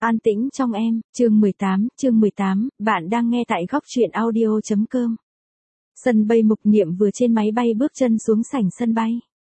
An tĩnh trong em, chương 18, bạn đang nghe tại góc truyện audio.com. Sân bay Mục Niệm vừa trên máy bay bước chân xuống sảnh sân bay.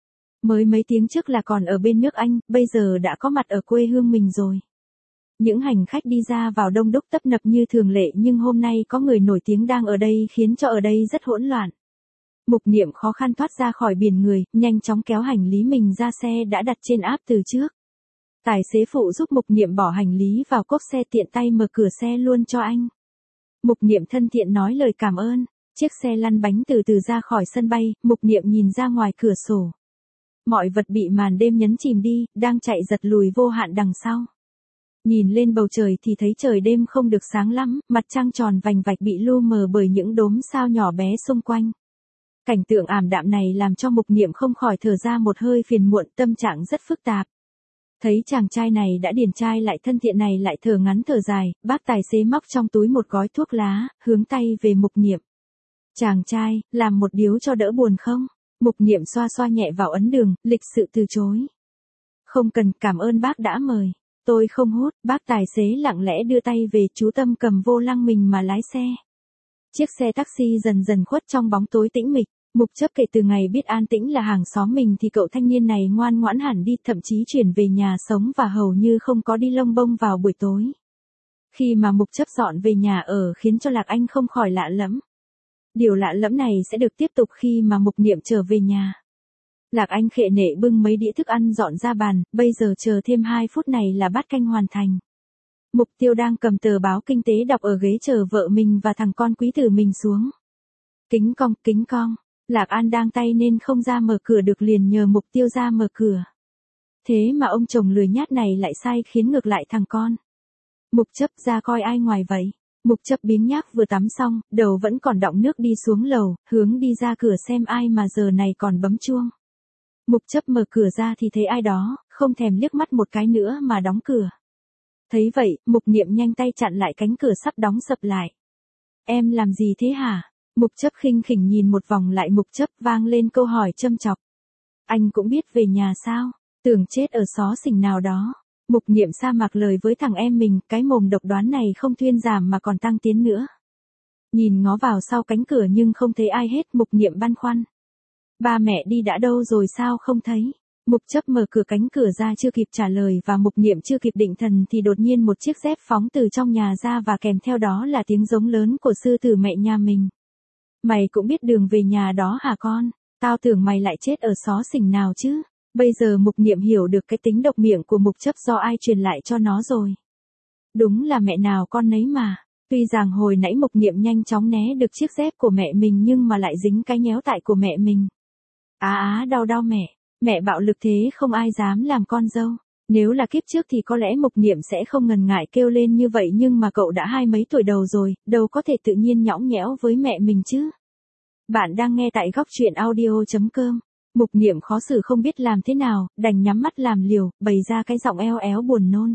Mới mấy tiếng trước là còn ở bên nước Anh, bây giờ đã có mặt ở quê hương mình rồi. Những hành khách đi ra vào đông đúc tấp nập như thường lệ, nhưng hôm nay có người nổi tiếng đang ở đây khiến cho ở đây rất hỗn loạn. Mục Niệm khó khăn thoát ra khỏi biển người, nhanh chóng kéo hành lý mình ra xe đã đặt trên áp từ trước. Tài xế phụ giúp Mục Niệm bỏ hành lý vào cốp xe, tiện tay mở cửa xe luôn cho anh. Mục Niệm thân thiện nói lời cảm ơn. Chiếc xe lăn bánh từ từ ra khỏi sân bay, Mục Niệm nhìn ra ngoài cửa sổ. Mọi vật bị màn đêm nhấn chìm đi, đang chạy giật lùi vô hạn đằng sau. Nhìn lên bầu trời thì thấy trời đêm không được sáng lắm, mặt trăng tròn vành vạch bị lu mờ bởi những đốm sao nhỏ bé xung quanh. Cảnh tượng ảm đạm này làm cho Mục Niệm không khỏi thở ra một hơi phiền muộn, tâm trạng rất phức tạp. Thấy chàng trai này đã điển trai lại thân thiện này lại thở ngắn thở dài, bác tài xế móc trong túi một gói thuốc lá, hướng tay về Mục Niệm. Chàng trai, làm một điếu cho đỡ buồn không? Mục Niệm xoa xoa nhẹ vào ấn đường, lịch sự từ chối. Không cần, cảm ơn bác đã mời. Tôi không hút, bác tài xế lặng lẽ đưa tay về, chú tâm cầm vô lăng mình mà lái xe. Chiếc xe taxi dần dần khuất trong bóng tối tĩnh mịch. Mục Chấp kể từ ngày biết An Tĩnh là hàng xóm mình thì cậu thanh niên này ngoan ngoãn hẳn đi, thậm chí chuyển về nhà sống và hầu như không có đi lông bông vào buổi tối. Khi mà Mục Chấp dọn về nhà ở khiến cho Lạc Anh không khỏi lạ lẫm. Điều lạ lẫm này sẽ được tiếp tục khi mà Mục Niệm trở về nhà. Lạc Anh khệ nệ bưng mấy đĩa thức ăn dọn ra bàn, bây giờ chờ thêm 2 phút này là bát canh hoàn thành. Mục Tiêu đang cầm tờ báo kinh tế đọc ở ghế chờ vợ mình và thằng con quý tử mình xuống. Kính cong. Lạc An đang tay nên không ra mở cửa được, liền nhờ Mục Tiêu ra mở cửa. Thế mà ông chồng lười nhát này lại sai khiến ngược lại thằng con. Mục Chấp ra coi ai ngoài vậy. Mục Chấp biếng nhác vừa tắm xong, đầu vẫn còn đọng nước đi xuống lầu, hướng đi ra cửa xem ai mà giờ này còn bấm chuông. Mục Chấp mở cửa ra thì thấy ai đó, không thèm liếc mắt một cái nữa mà đóng cửa. Thấy vậy, Mục Niệm nhanh tay chặn lại cánh cửa sắp đóng sập lại. Em làm gì thế hả? Mục Chấp khinh khỉnh nhìn một vòng lại Mục Chấp, vang lên câu hỏi châm chọc. Anh cũng biết về nhà sao? Tưởng chết ở xó xỉnh nào đó. Mục Niệm sa mạc lời với thằng em mình, cái mồm độc đoán này không thuyên giảm mà còn tăng tiến nữa. Nhìn ngó vào sau cánh cửa nhưng không thấy ai hết, Mục Niệm băn khoăn. Ba mẹ đi đã đâu rồi sao không thấy? Mục Chấp mở cửa cánh cửa ra chưa kịp trả lời và Mục Niệm chưa kịp định thần thì đột nhiên một chiếc dép phóng từ trong nhà ra và kèm theo đó là tiếng giống lớn của sư tử mẹ nhà mình. Mày cũng biết đường về nhà đó hả con? Tao tưởng mày lại chết ở xó xỉnh nào chứ. Bây giờ Mục Niệm hiểu được cái tính độc miệng của Mục Chấp do ai truyền lại cho nó rồi. Đúng là mẹ nào con nấy mà. Tuy rằng hồi nãy Mục Niệm nhanh chóng né được chiếc dép của mẹ mình nhưng mà lại dính cái nhéo tại của mẹ mình. Đau mẹ. Mẹ bạo lực thế không ai dám làm con dâu. Nếu là kiếp trước thì có lẽ Mục Niệm sẽ không ngần ngại kêu lên như vậy, nhưng mà cậu đã 20 mấy tuổi đầu rồi, đâu có thể tự nhiên nhõng nhẽo với mẹ mình chứ. Bạn đang nghe tại góc truyện audio.com. Mục Niệm khó xử không biết làm thế nào, đành nhắm mắt làm liều, bày ra cái giọng eo éo buồn nôn.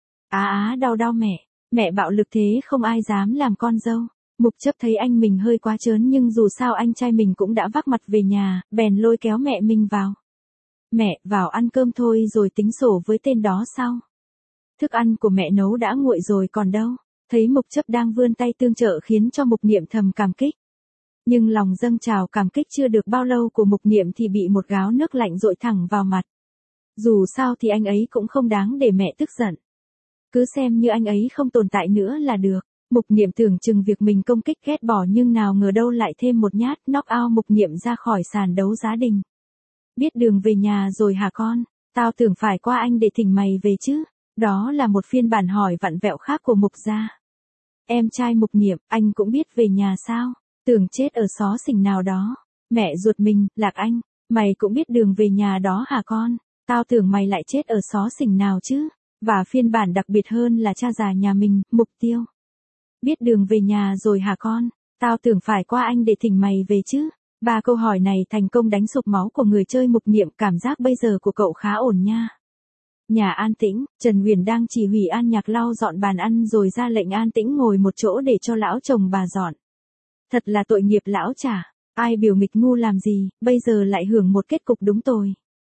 Đau mẹ. Mẹ bạo lực thế không ai dám làm con dâu. Mục Chấp thấy anh mình hơi quá trớn nhưng dù sao anh trai mình cũng đã vác mặt về nhà, bèn lôi kéo mẹ mình vào. Mẹ, vào ăn cơm thôi rồi tính sổ với tên đó sau. Thức ăn của mẹ nấu đã nguội rồi còn đâu. Thấy Mục Chấp đang vươn tay tương trợ khiến cho Mục Niệm thầm cảm kích. Nhưng lòng dâng trào cảm kích chưa được bao lâu của Mục Niệm thì bị một gáo nước lạnh dội thẳng vào mặt. Dù sao thì anh ấy cũng không đáng để mẹ tức giận. Cứ xem như anh ấy không tồn tại nữa là được. Mục Niệm tưởng chừng việc mình công kích ghét bỏ nhưng nào ngờ đâu lại thêm một nhát knock out Mục Niệm ra khỏi sàn đấu giá đình. Biết đường về nhà rồi hả con? Tao tưởng phải qua anh để thỉnh mày về chứ. Đó là một phiên bản hỏi vặn vẹo khác của Mục gia. Em trai Mục Niệm, anh cũng biết về nhà sao? Tưởng chết ở xó xỉnh nào đó. Mẹ ruột mình, Lạc Anh, mày cũng biết đường về nhà đó hả con? Tao tưởng mày lại chết ở xó xỉnh nào chứ. Và phiên bản đặc biệt hơn là cha già nhà mình, Mục Tiêu. Biết đường về nhà rồi hả con? Tao tưởng phải qua anh để thỉnh mày về chứ. 3 câu hỏi này thành công đánh sụp máu của người chơi Mục Niệm, cảm giác bây giờ của cậu khá ổn nha. Nhà An Tĩnh, Trần Huyền đang chỉ huy An Nhạc lau dọn bàn ăn rồi ra lệnh An Tĩnh ngồi một chỗ để cho lão chồng bà dọn. Thật là tội nghiệp lão chả, ai biểu nghịch ngu làm gì, bây giờ lại hưởng một kết cục đúng tồi.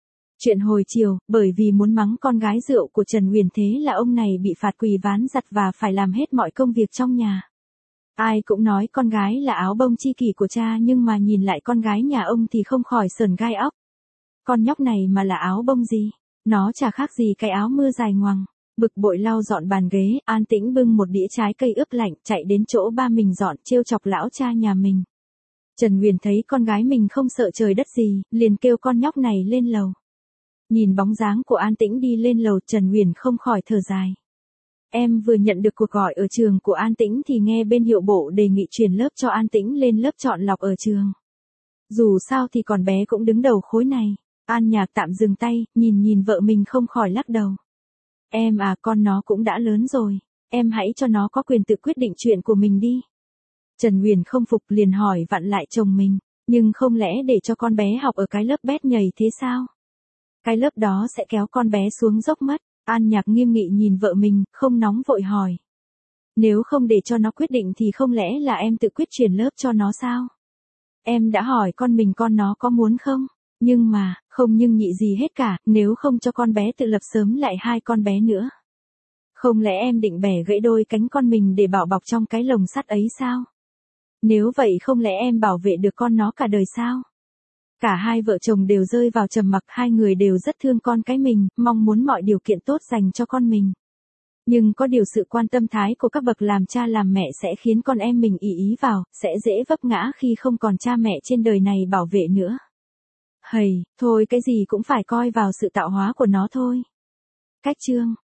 Chuyện hồi chiều, bởi vì muốn mắng con gái rượu của Trần Uyển thế là ông này bị phạt quỳ ván giặt và phải làm hết mọi công việc trong nhà. Ai cũng nói con gái là áo bông chi kỷ của cha nhưng mà nhìn lại con gái nhà ông thì không khỏi sởn gai óc. Con nhóc này mà là áo bông gì? Nó chả khác gì cái áo mưa dài ngoằng. Bực bội lau dọn bàn ghế, An Tĩnh bưng một đĩa trái cây ướp lạnh chạy đến chỗ ba mình dọn trêu chọc lão cha nhà mình. Trần Uyển thấy con gái mình không sợ trời đất gì, liền kêu con nhóc này lên lầu. Nhìn bóng dáng của An Tĩnh đi lên lầu, Trần Uyển không khỏi thở dài. Em vừa nhận được cuộc gọi ở trường của An Tĩnh thì nghe bên hiệu bộ đề nghị chuyển lớp cho An Tĩnh lên lớp chọn lọc ở trường. Dù sao thì con bé cũng đứng đầu khối này. An Nhạc tạm dừng tay, nhìn vợ mình không khỏi lắc đầu. Em à, con nó cũng đã lớn rồi, em hãy cho nó có quyền tự quyết định chuyện của mình đi. Trần Uyển không phục liền hỏi vặn lại chồng mình, nhưng không lẽ để cho con bé học ở cái lớp bét nhầy thế sao? Cái lớp đó sẽ kéo con bé xuống dốc mất. An Nhạc nghiêm nghị nhìn vợ mình, không nóng vội hỏi. Nếu không để cho nó quyết định thì không lẽ là em tự quyết chuyển lớp cho nó sao? Em đã hỏi con mình con nó có muốn không? Nhưng mà, không nhưng nhị gì hết cả, nếu không cho con bé tự lập sớm lại hai con bé nữa. Không lẽ em định bẻ gãy đôi cánh con mình để bảo bọc trong cái lồng sắt ấy sao? Nếu vậy không lẽ em bảo vệ được con nó cả đời sao? Cả hai vợ chồng đều rơi vào trầm mặc, hai người đều rất thương con cái mình, mong muốn mọi điều kiện tốt dành cho con mình. Nhưng có điều sự quan tâm thái của các bậc làm cha làm mẹ sẽ khiến con em mình ý vào, sẽ dễ vấp ngã khi không còn cha mẹ trên đời này bảo vệ nữa. Hầy, thôi cái gì cũng phải coi vào sự tạo hóa của nó thôi. Cách chương